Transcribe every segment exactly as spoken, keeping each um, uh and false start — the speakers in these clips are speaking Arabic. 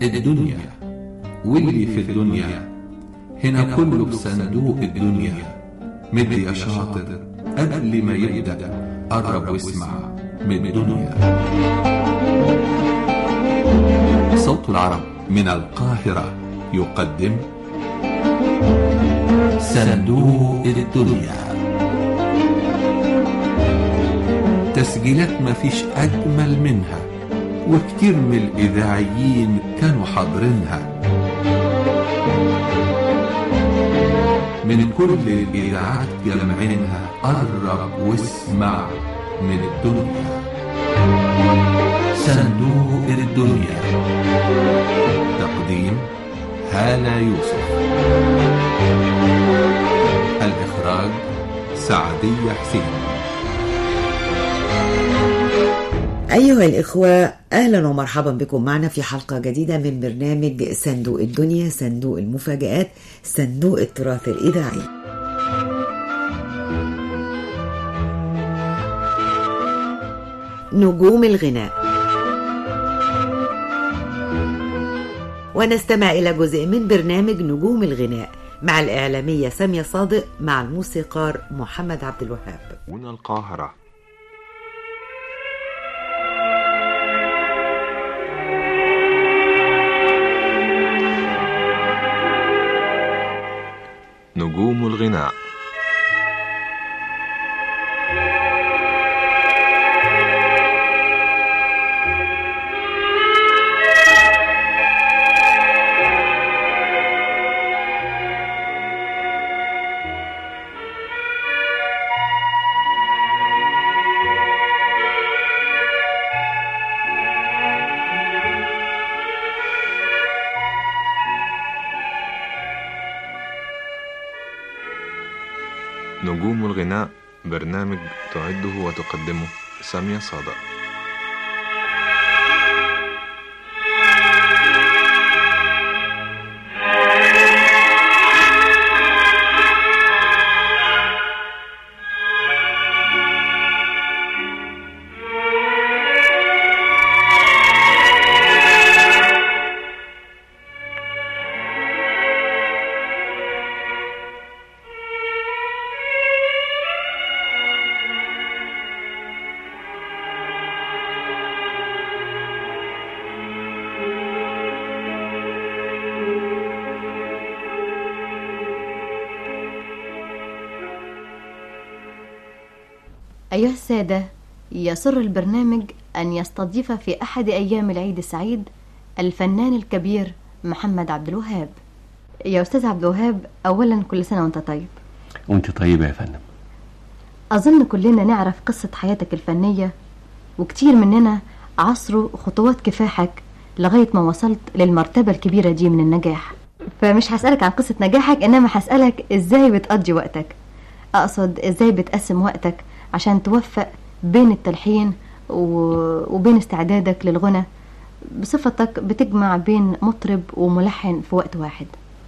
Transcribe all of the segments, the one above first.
الدنيا واللي في الدنيا هنا كله بصندوق الدنيا. مد يا شاطر قبل ما يبدأ قرب واسمع من الدنيا. صوت العرب من القاهرة يقدم صندوق الدنيا. تسجيلات مفيش أجمل منها، وكتير من الإذاعيين كانوا حاضرينها. من كل الإذاعات جمعينها قرب واسمع من الدنيا. صندوق الدنيا. تقديم هالة يوسف. الإخراج سعدية حسين. أيها الإخوة، أهلا ومرحبا بكم معنا في حلقة جديدة من برنامج صندوق الدنيا، صندوق المفاجآت، صندوق التراث الإذاعي. نجوم الغناء. ونستمع إلى جزء من برنامج نجوم الغناء مع الإعلامية سامية صادق مع الموسيقار محمد عبد الوهاب. من القاهرة. نجوم الغناء. نجوم الغناء برنامج تعده وتقدمه سامية صادق. أيها السادة، يسر البرنامج أن يستضيف في أحد أيام العيد السعيد الفنان الكبير محمد عبد الوهاب. يا أستاذ عبد الوهاب، أولا كل سنة وأنت طيب. وأنت طيبة يا فندم. أظن كلنا نعرف قصة حياتك الفنية، وكتير مننا عصروا خطوات كفاحك لغاية ما وصلت للمرتبة الكبيرة دي من النجاح. فمش هسألك عن قصة نجاحك، إنما هسألك إزاي بتقضي وقتك. أقصد إزاي بتقسم وقتك عشان توفق بين التلحين وبين استعدادك للغنى، بصفتك بتجمع بين مطرب وملحن في وقت واحد.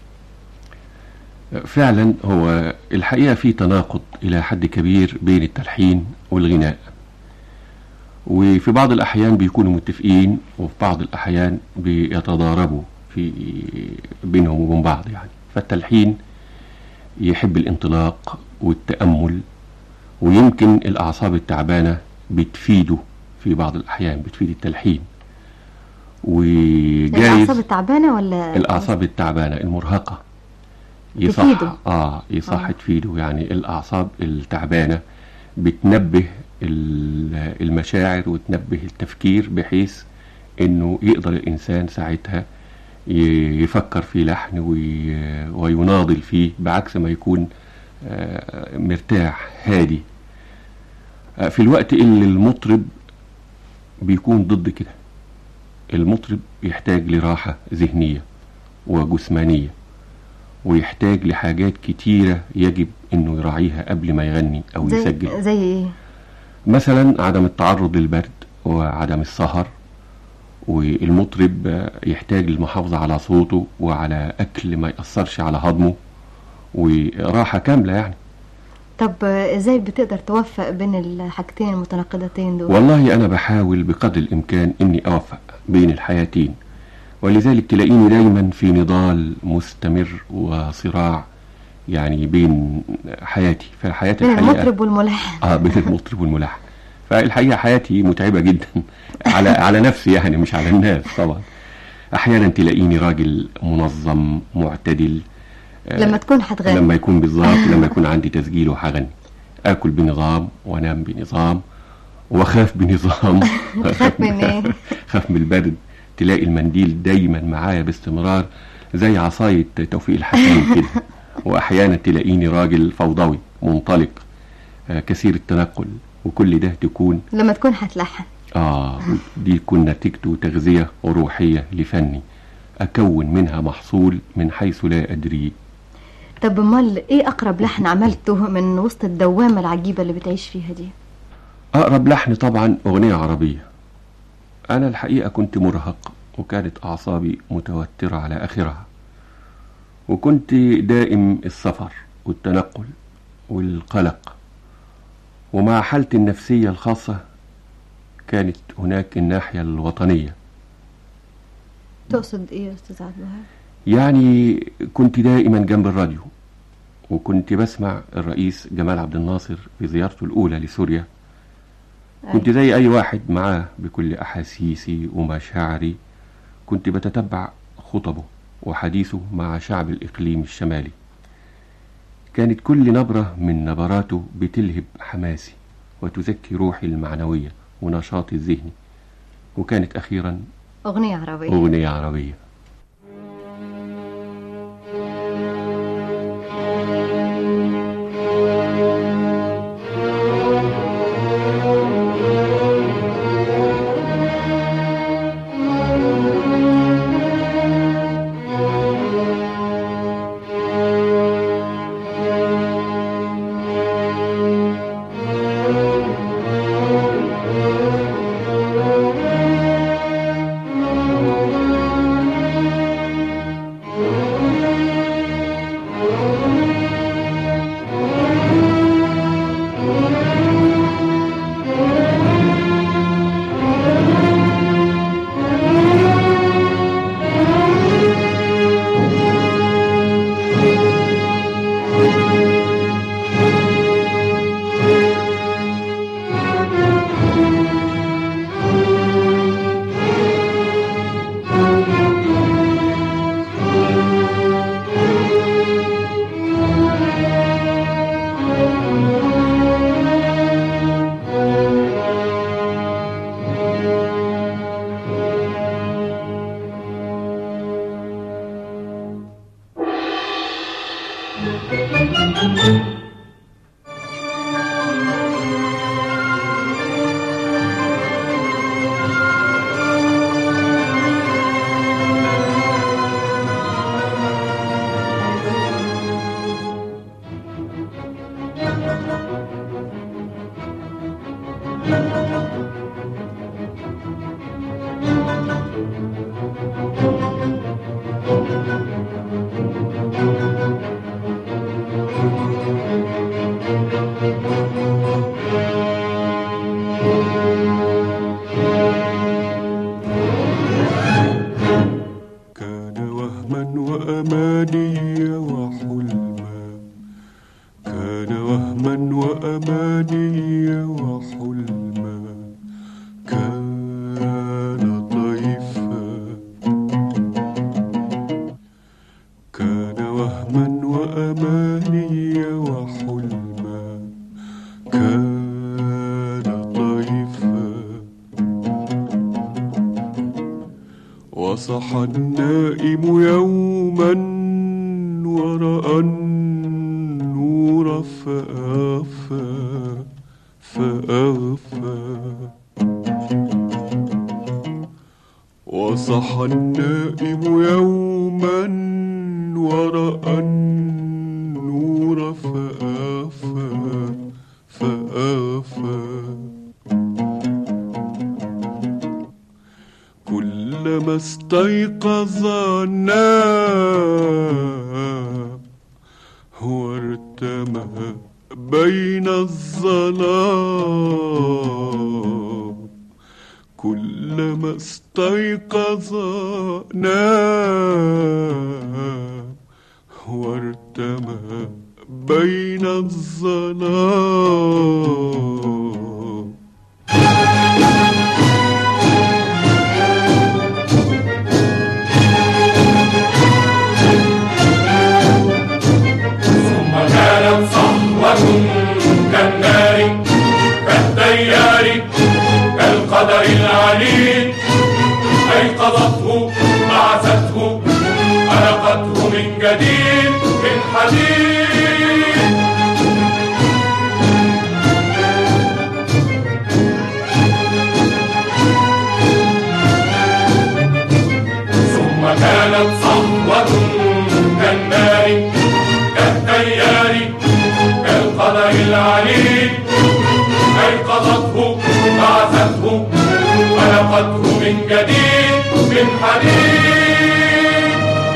فعلا هو الحقيقة في تناقض إلى حد كبير بين التلحين والغناء، وفي بعض الأحيان بيكونوا متفقين، وفي بعض الأحيان بيتضاربوا في بينهم وبين بعض. يعني فالتلحين يحب الانطلاق والتأمل، ويمكن الأعصاب التعبانة بتفيده في بعض الأحيان، بتفيد التلحين. وجايز الأعصاب التعبانة ولا الأعصاب التعبانة المرهقة يصح آه يصح آه. تفيده. يعني الأعصاب التعبانة بتنبه المشاعر وتنبه التفكير، بحيث إنه يقدر الإنسان ساعتها يفكر في لحن ويناضل فيه، بعكس ما يكون مرتاح هادي. في الوقت اللي المطرب بيكون ضد كده، المطرب يحتاج لراحة ذهنية وجسمانية، ويحتاج لحاجات كتيرة يجب انه يراعيها قبل ما يغني او زي يسجل. زي ايه؟ مثلا عدم التعرض للبرد وعدم السهر، والمطرب يحتاج للمحافظة على صوته وعلى اكل ما يأثرش على هضمه، وراحة كاملة يعني. طب ازاي بتقدر توفق بين الحاجتين المتناقضتين دول؟ والله انا بحاول بقدر الامكان اني اوفق بين الحياتين، ولذلك تلاقيني دايما في نضال مستمر وصراع يعني بين حياتي في حياة بين الحقيقة المطرب والملحن. اه بين المطرب والملحن. فالحقيقة حياتي متعبة جدا على على نفسي يعني مش على الناس طبعا. أحيانا تلاقيني راجل منظم معتدل لما تكون هتغني، لما يكون بالظبط لما يكون عندي تسجيل وهغني، اكل بنظام وانام بنظام واخاف بنظام. خاف من ايه؟ خاف من البرد. تلاقي المنديل دايما معايا باستمرار زي عصاية توفيق الحكيم كده. واحيانا تلاقيني راجل فوضوي منطلق آه كثير التنقل، وكل ده تكون لما تكون هتلحن. اه دي تكون نتيجته تغذية وروحية لفني اكون منها محصول من حيث لا ادري. طب امال ايه اقرب لحن عملته من وسط الدوامة العجيبة اللي بتعيش فيها دي؟ اقرب لحن طبعا اغنية عربية. انا الحقيقة كنت مرهق وكانت اعصابي متوترة على اخرها، وكنت دائم السفر والتنقل والقلق، ومع حالتي النفسية الخاصة كانت هناك الناحية الوطنية. تقصد ايه يا استاذ عبد الوهاب؟ يعني كنت دائما جنب الراديو، وكنت بسمع الرئيس جمال عبد الناصر في زيارته الأولى لسوريا. كنت زي أي واحد معاه بكل أحاسيسي ومشاعري، كنت بتتبع خطبه وحديثه مع شعب الإقليم الشمالي. كانت كل نبرة من نبراته بتلهب حماسي وتزكي روحي المعنوية ونشاطي الذهني. وكانت أخيرا أغنية عربية. أغنية عربية. وصح النائم يوما ورأى النور فأغفى فأغفى وصح النائم يوما ورأى النور فأغفى فأغفى كلما استيقظ نام وارتمى بين الظلام كلما استيقظ نام وارتمى بين الظلام. ثم كانت صحوة كالنار كالتيار كالقدر العنيد، أيقظته بعثته خلقته من جديد من حديد. ثم كانت صحوة كالنار كالتيار كالقدر العنيد، أيقظته بعثته خلقته من جديد من حديد.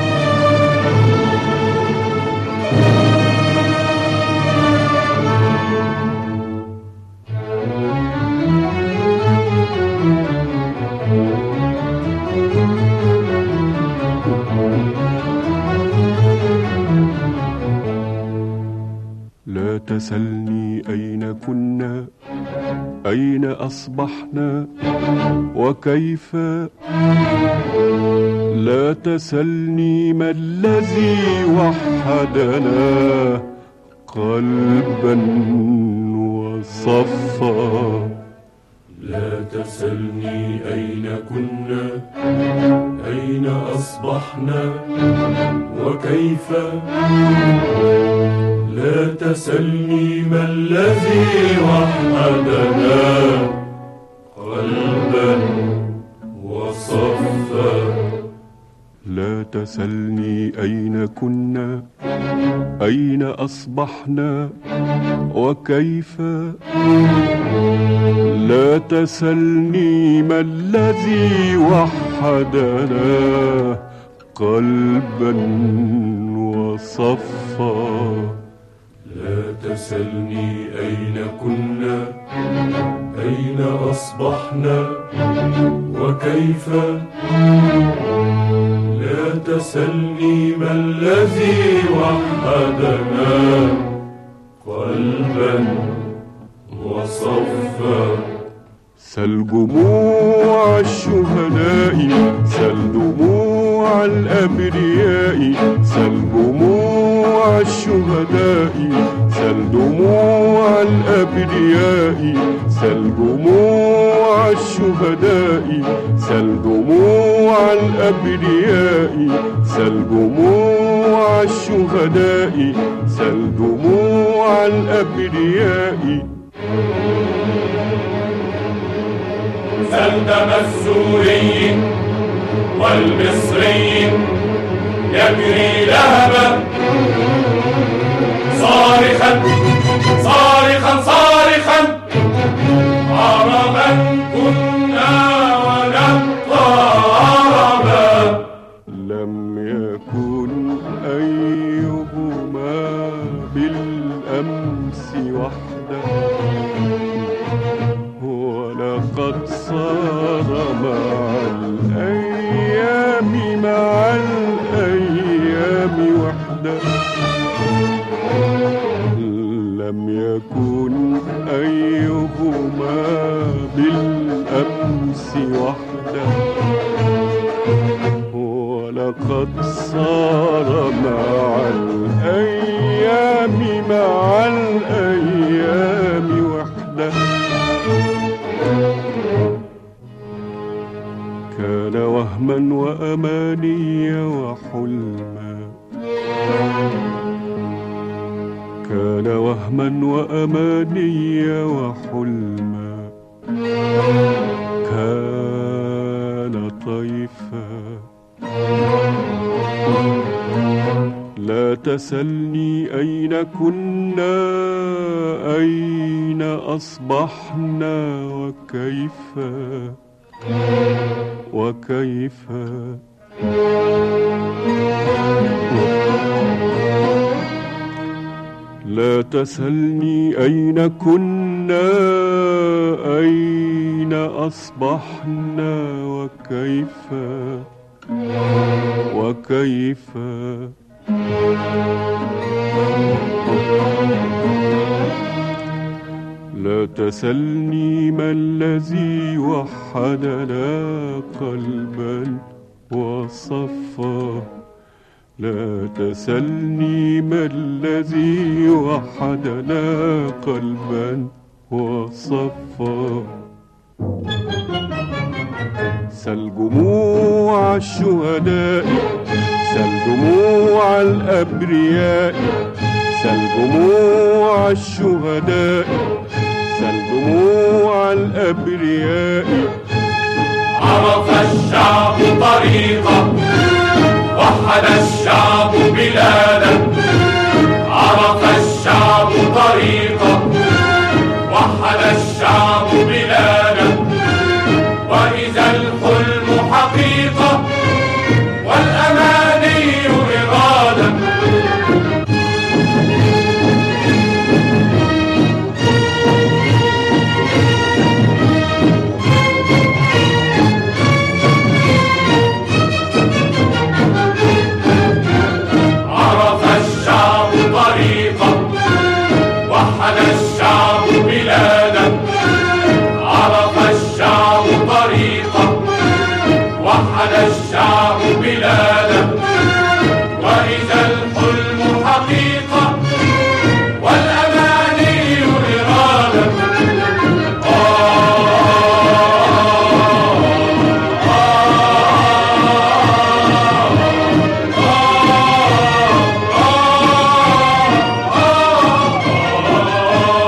لا تسلني أين كنا أين أصبحنا وكيف، لا تسلني ما الذي وحدنا قلبا وصفا. لا تسلني أين كنا أين أصبحنا وكيف، لا تسلني ما الذي وحدنا قلبا وصفا. لا تسلني أين كنا أين أصبحنا وكيف، لا تسلني ما الذي وحدنا قلبا وصفا. لا تسلني أين كنا أين أصبحنا وكيف، لا تسلني ما الذي وحدنا قلبا وصفا. سل جموع الشهداء سل دموع الأبرياء، سل جموع الشهداء سل دموع الأبرياء، سل جموع الشهداء سل دموع الأبرياء، سل جموع الشهداء سل دموع الأبرياء. سل دم السوري والمصري يجري لهبا صارخا صارخا صارخا، عربا كنا ونبقى عربا. لم يكن أيهما بالأمس وحده، ولقد صار مع الأيام مع الأيام وحده. لم يكن أيهما بالأمس وحده، ولقد صار مع الأيام مع الأيام وحده. كان وهما وأماني وحلما، كان وهما وأماني وحلما، كان طيفا. لا تسلني أين كنا أين أصبحنا وكيف وكيف. لا تسألني أين كنا، أين أصبحنا، وكيف وكيف. لا تسألني ما الذي وحدنا قلبا وصفا، لا تسألني ما الذي وحدنا قلبا وصفا. سل جموع الشهداء، سل جموع الأبرياء، سل جموع الشهداء، سل جموع الأبرياء. عرف الشعب طريقه، وحد الشعب بلاده.